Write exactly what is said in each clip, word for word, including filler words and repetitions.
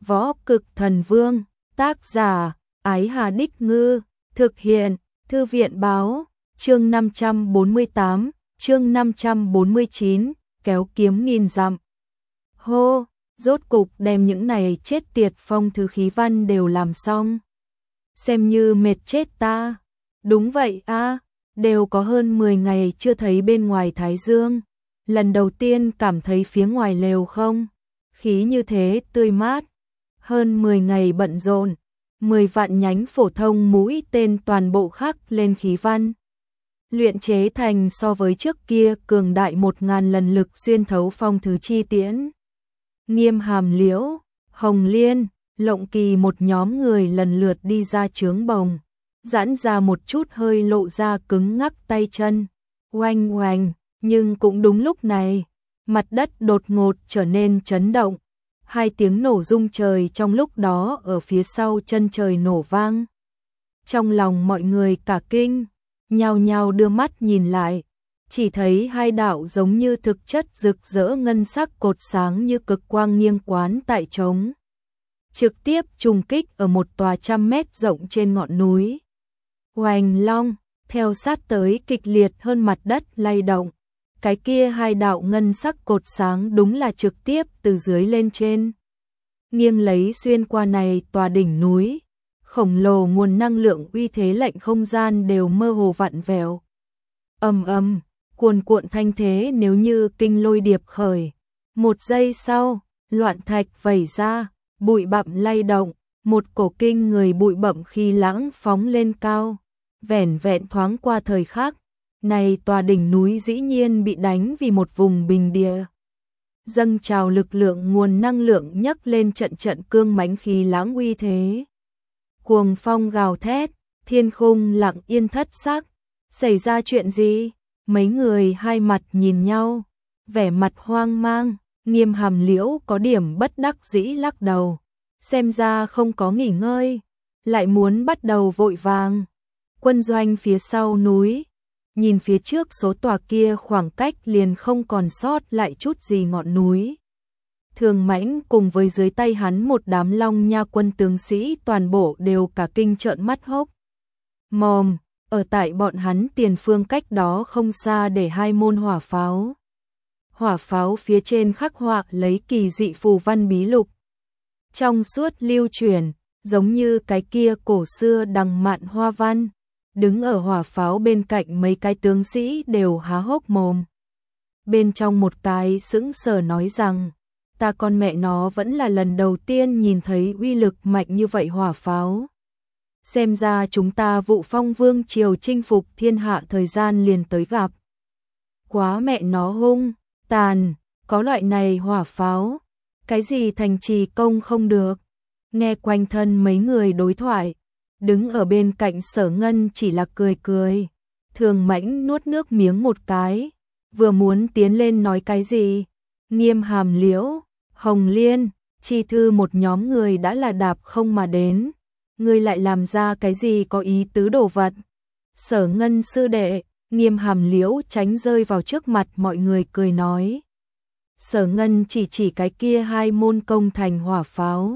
Võ Cực Thần Vương, tác giả, Ái Hà Đích Ngư, thực hiện, Thư viện Báo, chương năm trăm bốn mươi tám, chương năm trăm bốn mươi chín, kéo kiếm nghìn dặm. Hô, rốt cục đem những này chết tiệt phong thứ khí văn đều làm xong. Xem như mệt chết ta. Đúng vậy a, đều có hơn mười ngày chưa thấy bên ngoài Thái Dương. Lần đầu tiên cảm thấy phía ngoài lều không khí như thế tươi mát. Hơn mười ngày bận rộn, mười vạn nhánh phổ thông mũi tên toàn bộ khắc lên khí văn. Luyện chế thành so với trước kia cường đại một ngàn lần lực xuyên thấu phong thứ chi tiễn. Nghiêm Hàm Liễu, Hồng Liên, Lộng Kỳ một nhóm người lần lượt đi ra trướng bồng, giãn ra một chút hơi lộ ra cứng ngắc tay chân. Oanh oanh, nhưng cũng đúng lúc này, mặt đất đột ngột trở nên chấn động. Hai tiếng nổ rung trời trong lúc đó ở phía sau chân trời nổ vang. Trong lòng mọi người cả kinh, nhao nhao đưa mắt nhìn lại, chỉ thấy hai đạo giống như thực chất rực rỡ ngân sắc cột sáng như cực quang nghiêng quán tại trống, trực tiếp trùng kích ở một tòa trăm mét rộng trên ngọn núi. Oanh long, theo sát tới kịch liệt hơn mặt đất lay động. Cái kia hai đạo ngân sắc cột sáng đúng là trực tiếp từ dưới lên trên, nghiêng lấy xuyên qua này tòa đỉnh núi. Khổng lồ nguồn năng lượng uy thế lệnh không gian đều mơ hồ vặn vẹo. Ầm ầm, cuồn cuộn thanh thế nếu như kinh lôi điệp khởi. Một giây sau, loạn thạch vẩy ra, bụi bặm lay động, một cổ kinh người bụi bặm khí lãng phóng lên cao. Vẻn vẹn thoáng qua thời khắc, này tòa đỉnh núi dĩ nhiên bị đánh vì một vùng bình địa. Dâng trào lực lượng nguồn năng lượng nhấc lên trận trận cương mãnh khí lãng uy thế. Cuồng phong gào thét, thiên khung lặng yên thất sắc. Xảy ra chuyện gì? Mấy người hai mặt nhìn nhau, vẻ mặt hoang mang. Nghiêm Hàm Liễu có điểm bất đắc dĩ lắc đầu, xem ra không có nghỉ ngơi, lại muốn bắt đầu vội vàng. Quân doanh phía sau núi, nhìn phía trước số tòa kia khoảng cách liền không còn sót lại chút gì ngọn núi. Thường Mãnh cùng với dưới tay hắn một đám Long Nha quân tướng sĩ toàn bộ đều cả kinh trợn mắt hốc mồm, ở tại bọn hắn tiền phương cách đó không xa để hai môn hỏa pháo. Hỏa pháo phía trên khắc họa lấy kỳ dị phù văn bí lục, trong suốt lưu truyền, giống như cái kia cổ xưa đằng mạn hoa văn. Đứng ở hỏa pháo bên cạnh mấy cái tướng sĩ đều há hốc mồm. Bên trong một cái sững sờ nói rằng, ta con mẹ nó vẫn là lần đầu tiên nhìn thấy uy lực mạnh như vậy hỏa pháo. Xem ra chúng ta Vụ Phong Vương triều chinh phục thiên hạ thời gian liền tới gặp. Quá mẹ nó hung, tàn, có loại này hỏa pháo, cái gì thành trì công không được. Nghe quanh thân mấy người đối thoại, đứng ở bên cạnh Sở Ngân chỉ là cười cười. Thường Mãnh nuốt nước miếng một cái, vừa muốn tiến lên nói cái gì. Nghiêm Hàm Liễu, Hồng Liên, Chi Thư một nhóm người đã là đạp không mà đến. Ngươi lại làm ra cái gì có ý tứ đồ vật? Sở Ngân sư đệ, Nghiêm Hàm Liễu tránh rơi vào trước mặt mọi người cười nói. Sở Ngân chỉ chỉ cái kia hai môn công thành hỏa pháo,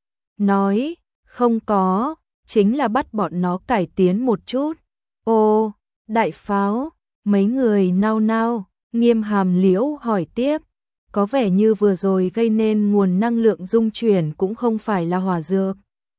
nói, không có, chính là bắt bọn nó cải tiến một chút. Ô, đại pháo, mấy người nao nao. Nghiêm Hàm Liễu hỏi tiếp, có vẻ như vừa rồi gây nên nguồn năng lượng dung chuyển cũng không phải là hỏa dược.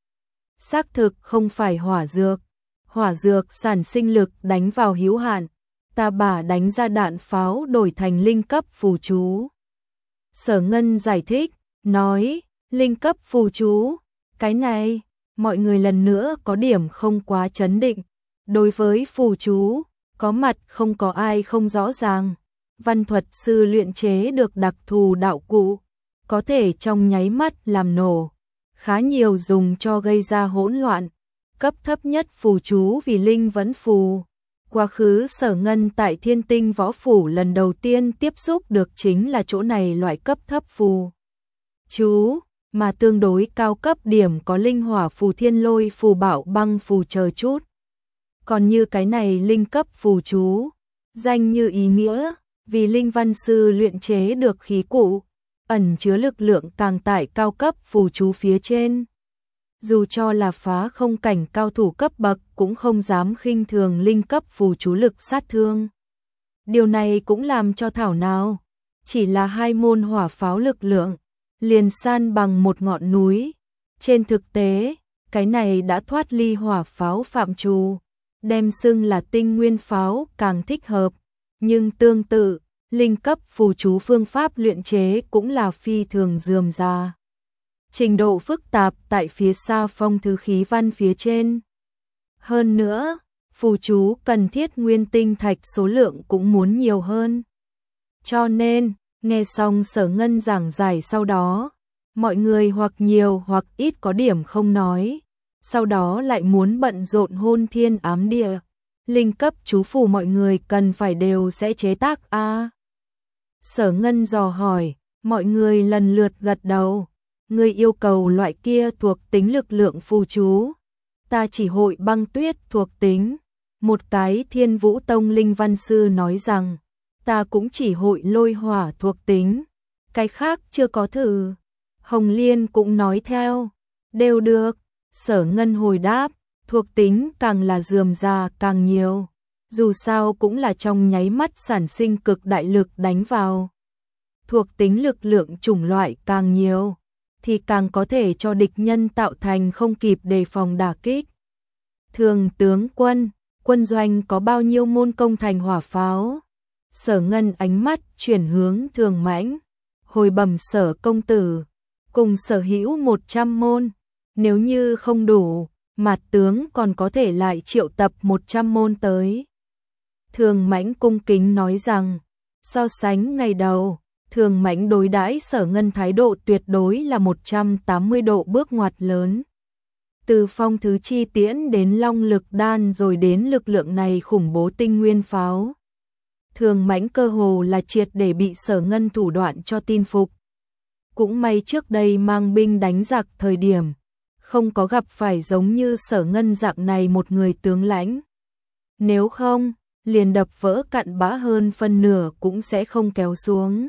Xác thực không phải hỏa dược, hỏa dược sản sinh lực đánh vào hữu hạn, ta bả đánh ra đạn pháo đổi thành linh cấp phù chú. Sở Ngân giải thích, nói, linh cấp phù chú, cái này, mọi người lần nữa có điểm không quá chấn định. Đối với phù chú, có mặt không có ai không rõ ràng. Văn thuật sư luyện chế được đặc thù đạo cụ, có thể trong nháy mắt làm nổ, khá nhiều dùng cho gây ra hỗn loạn. Cấp thấp nhất phù chú vì linh vẫn phù. Quá khứ Sở Ngân tại Thiên Tinh Võ Phủ lần đầu tiên tiếp xúc được chính là chỗ này loại cấp thấp phù chú, mà tương đối cao cấp điểm có linh hỏa phù, thiên lôi phù, bảo băng phù chờ chút. Còn như cái này linh cấp phù chú, danh như ý nghĩa, vì linh văn sư luyện chế được khí cụ, ẩn chứa lực lượng càng tại cao cấp phù chú phía trên. Dù cho là phá không cảnh cao thủ cấp bậc cũng không dám khinh thường linh cấp phù chú lực sát thương. Điều này cũng làm cho thảo nào, chỉ là hai môn hỏa pháo lực lượng, liền san bằng một ngọn núi. Trên thực tế, cái này đã thoát ly hỏa pháo phạm trù, đem xưng là tinh nguyên pháo càng thích hợp, nhưng tương tự, linh cấp phù chú phương pháp luyện chế cũng là phi thường rườm rà. Trình độ phức tạp tại phía xa phong thứ khí văn phía trên. Hơn nữa, phù chú cần thiết nguyên tinh thạch số lượng cũng muốn nhiều hơn. Cho nên, nghe xong Sở Ngân giảng giải sau đó, mọi người hoặc nhiều hoặc ít có điểm không nói, sau đó lại muốn bận rộn hôn thiên ám địa. Linh cấp chú phù mọi người cần phải đều sẽ chế tác a à? Sở Ngân dò hỏi, mọi người lần lượt gật đầu. Người yêu cầu loại kia thuộc tính lực lượng phù chú. Ta chỉ hội băng tuyết thuộc tính. Một cái Thiên Vũ Tông linh văn sư nói rằng, ta cũng chỉ hội lôi hỏa thuộc tính. Cái khác chưa có thử. Hồng Liên cũng nói theo. Đều được. Sở Ngân hồi đáp, thuộc tính càng là rườm rà càng nhiều. Dù sao cũng là trong nháy mắt sản sinh cực đại lực đánh vào. Thuộc tính lực lượng chủng loại càng nhiều, thì càng có thể cho địch nhân tạo thành không kịp đề phòng đả kích. Thường tướng quân, quân doanh có bao nhiêu môn công thành hỏa pháo? Sở Ngân ánh mắt chuyển hướng Thường Mãnh, hồi bẩm Sở công tử, cùng sở hữu một trăm môn, nếu như không đủ, Mạt tướng còn có thể lại triệu tập một trăm môn tới. Thường Mãnh cung kính nói rằng, so sánh ngày đầu, Thường Mãnh đối đãi Sở Ngân thái độ tuyệt đối là một trăm tám mươi độ bước ngoặt lớn. Từ phong thứ chi tiễn đến long lực đan rồi đến lực lượng này khủng bố tinh nguyên pháo. Thường Mãnh cơ hồ là triệt để bị Sở Ngân thủ đoạn cho tin phục. Cũng may trước đây mang binh đánh giặc thời điểm, không có gặp phải giống như Sở Ngân dạng này một người tướng lãnh. Nếu không, liền đập vỡ cặn bã hơn phân nửa cũng sẽ không kéo xuống.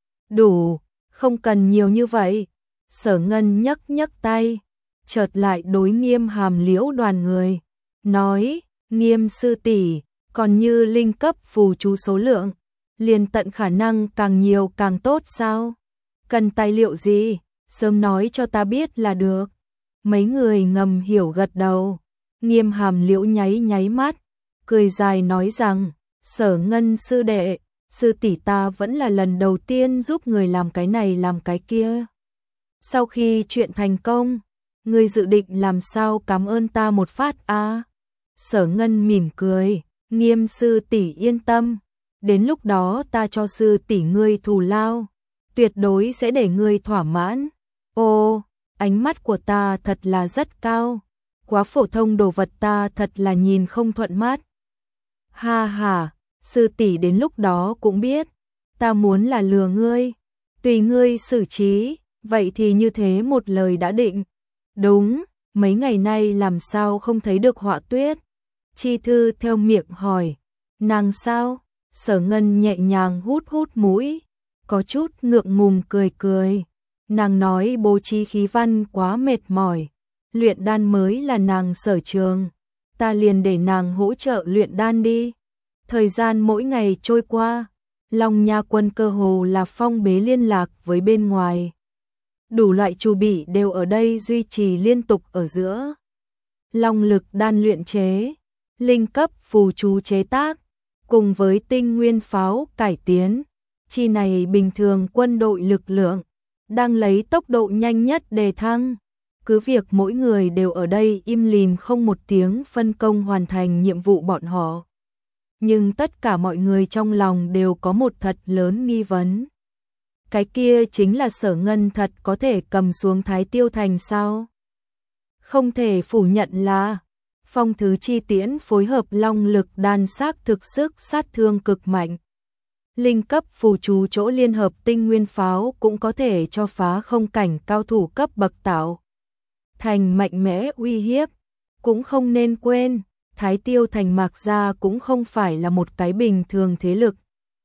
Đủ, không cần nhiều như vậy. Sở Ngân nhấc nhấc tay, chợt lại đối Nghiêm Hàm Liễu đoàn người, nói, Nghiêm sư tỷ, còn như linh cấp phù chú số lượng, liền tận khả năng càng nhiều càng tốt sao? Cần tài liệu gì, sớm nói cho ta biết là được. Mấy người ngầm hiểu gật đầu. Nghiêm Hàm Liễu nháy nháy mắt, cười dài nói rằng, Sở Ngân sư đệ, sư tỷ ta vẫn là lần đầu tiên giúp người làm cái này làm cái kia. Sau khi chuyện thành công, người dự định làm sao cảm ơn ta một phát a? À? Sở Ngân mỉm cười, Nghiêm sư tỷ yên tâm, đến lúc đó ta cho sư tỷ ngươi thù lao, tuyệt đối sẽ để ngươi thỏa mãn. Ô, ánh mắt của ta thật là rất cao, quá phổ thông đồ vật ta thật là nhìn không thuận mắt. Ha ha, sư tỷ đến lúc đó cũng biết, ta muốn là lừa ngươi, tùy ngươi xử trí, vậy thì như thế một lời đã định. Đúng, mấy ngày nay làm sao không thấy được Họa Tuyết? Chi Thư theo miệng hỏi, nàng sao? Sở Ngân nhẹ nhàng hút hút mũi, có chút ngượng ngùng cười cười. Nàng nói bố trí khí văn quá mệt mỏi, luyện đan mới là nàng sở trường, ta liền để nàng hỗ trợ luyện đan đi. Thời gian mỗi ngày trôi qua, Long Nha quân cơ hồ là phong bế liên lạc với bên ngoài. Đủ loại chu bị đều ở đây duy trì liên tục ở giữa. Long lực đan luyện chế, linh cấp phù chú chế tác, cùng với tinh nguyên pháo cải tiến, chi này bình thường quân đội lực lượng đang lấy tốc độ nhanh nhất đề thăng. Cứ việc mỗi người đều ở đây im lìm không một tiếng phân công hoàn thành nhiệm vụ bọn họ, nhưng tất cả mọi người trong lòng đều có một thật lớn nghi vấn. Cái kia chính là Sở Ngân thật có thể cầm xuống Thái Tiêu Thành sao? Không thể phủ nhận là phong thứ chi tiễn phối hợp long lực đan xác thực sức sát thương cực mạnh. Linh cấp phù chú chỗ liên hợp tinh nguyên pháo cũng có thể cho phá không cảnh cao thủ cấp bậc tạo thành mạnh mẽ uy hiếp. Cũng không nên quên, Thái Tiêu Thành Mạc Gia cũng không phải là một cái bình thường thế lực.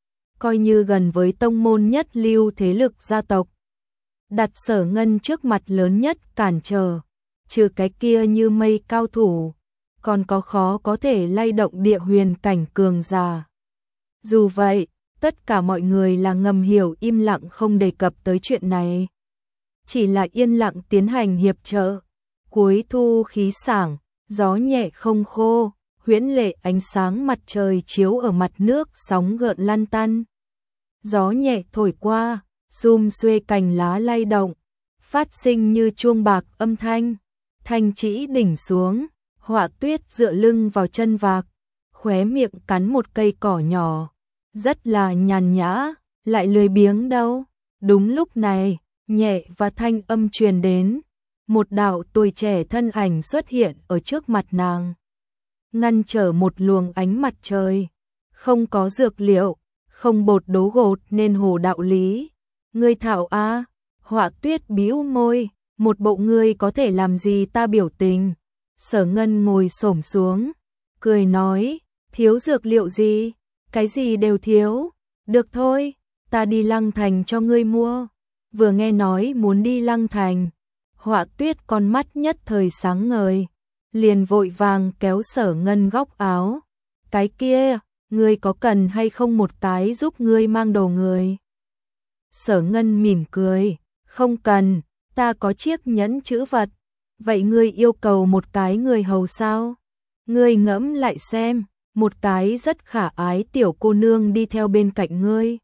coi như gần với tông môn nhất lưu thế lực gia tộc. Đặt Sở Ngân trước mặt lớn nhất cản trở, trừ cái kia như mây cao thủ, còn có khó có thể lay động địa huyền cảnh cường giả. Dù vậy, tất cả mọi người là ngầm hiểu im lặng không đề cập tới chuyện này. Chỉ là yên lặng tiến hành hiệp trợ. Cuối thu khí sảng, gió nhẹ không khô, huyễn lệ ánh sáng mặt trời chiếu ở mặt nước sóng gợn lăn tăn. Gió nhẹ thổi qua, xum xuê cành lá lay động, phát sinh như chuông bạc âm thanh. Thanh Chỉ đỉnh xuống, Họa Tuyết dựa lưng vào chân vạc, khóe miệng cắn một cây cỏ nhỏ, rất là nhàn nhã, lại lười biếng đâu. Đúng lúc này, nhẹ và thanh âm truyền đến, một đạo tuổi trẻ thân ảnh xuất hiện ở trước mặt nàng, ngăn trở một luồng ánh mặt trời. Không có dược liệu, không bột đố gột nên hồ đạo lý. Ngươi thạo a? Họa Tuyết bĩu môi, một bộ ngươi có thể làm gì ta biểu tình. Sở Ngân ngồi xổm xuống, cười nói, thiếu dược liệu gì? Cái gì đều thiếu. Được thôi, ta đi Lăng Thành cho ngươi mua. Vừa nghe nói muốn đi Lăng Thành, Họa Tuyết con mắt nhất thời sáng ngời, liền vội vàng kéo Sở Ngân góc áo. Cái kia, ngươi có cần hay không một cái giúp ngươi mang đồ người? Sở Ngân mỉm cười, không cần, ta có chiếc nhẫn chữ vật. Vậy ngươi yêu cầu một cái người hầu sao? Ngươi ngẫm lại xem, một cái rất khả ái tiểu cô nương đi theo bên cạnh ngươi,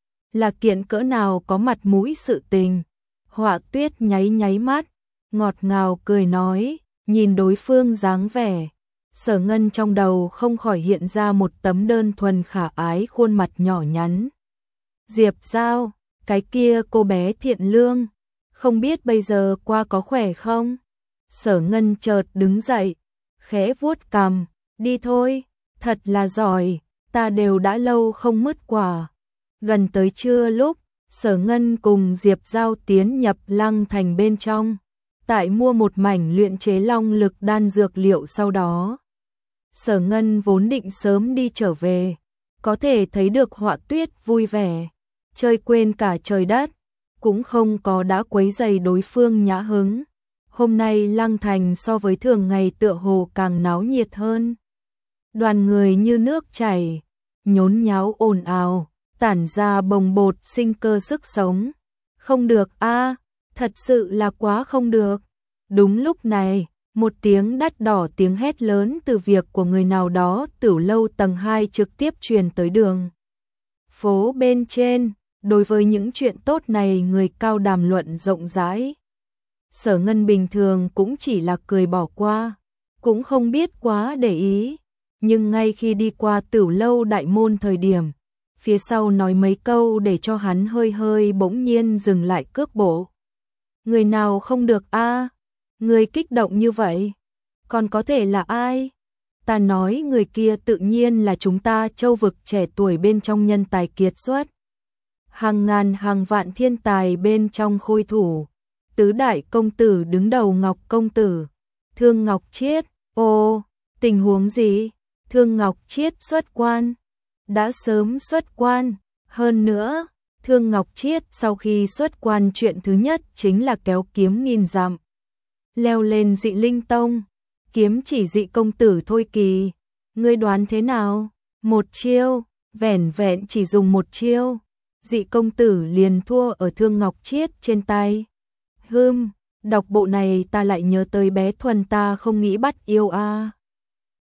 là kiện cỡ nào có mặt mũi sự tình. Họa Tuyết nháy nháy mắt, ngọt ngào cười nói, nhìn đối phương dáng vẻ, Sở Ngân trong đầu không khỏi hiện ra một tấm đơn thuần khả ái khuôn mặt nhỏ nhắn. Diệp Giao, cái kia cô bé thiện lương, không biết bây giờ qua có khỏe không? Sở Ngân chợt đứng dậy, khẽ vuốt cằm, đi thôi, thật là giỏi, ta đều đã lâu không mứt quả. Gần tới trưa lúc, Sở Ngân cùng Diệp Giao tiến nhập Lăng Thành bên trong, tại mua một mảnh luyện chế long lực đan dược liệu. Sau đó, Sở Ngân vốn định sớm đi trở về, có thể thấy được Họa Tuyết vui vẻ, chơi quên cả trời đất, cũng không có đã quấy rầy đối phương nhã hứng. Hôm nay Lăng Thành so với thường ngày tựa hồ càng náo nhiệt hơn. Đoàn người như nước chảy, nhốn nháo ồn ào, tản ra bồng bột sinh cơ sức sống. Không được a, thật sự là quá không được. Đúng lúc này, một tiếng đắt đỏ tiếng hét lớn từ việc của người nào đó Tửu lâu tầng hai trực tiếp truyền tới đường phố bên trên. Đối với những chuyện tốt này người cao đàm luận rộng rãi. Sở Ngân bình thường cũng chỉ là cười bỏ qua, cũng không biết quá để ý. Nhưng ngay khi đi qua Tửu lâu đại môn thời điểm, phía sau nói mấy câu để cho hắn hơi hơi bỗng nhiên dừng lại cước bộ. Người nào không được a? Người kích động như vậy, còn có thể là ai? Ta nói người kia tự nhiên là chúng ta châu vực trẻ tuổi bên trong nhân tài kiệt xuất. Hàng ngàn hàng vạn thiên tài bên trong khôi thủ, tứ đại công tử đứng đầu Ngọc công tử, Thương Ngọc Chiết. Ô, tình huống gì? Thương Ngọc Chiết xuất quan? Đã sớm xuất quan, hơn nữa, Thương Ngọc Chiết sau khi xuất quan chuyện thứ nhất chính là kéo kiếm nghìn dặm, leo lên Dị Linh Tông, kiếm chỉ Dị công tử thôi kỳ. Ngươi đoán thế nào? Một chiêu, vẻn vẹn chỉ dùng một chiêu, Dị công tử liền thua ở Thương Ngọc Chiết trên tay. Hừm, đọc bộ này ta lại nhớ tới bé Thuần ta không nghĩ bắt yêu a.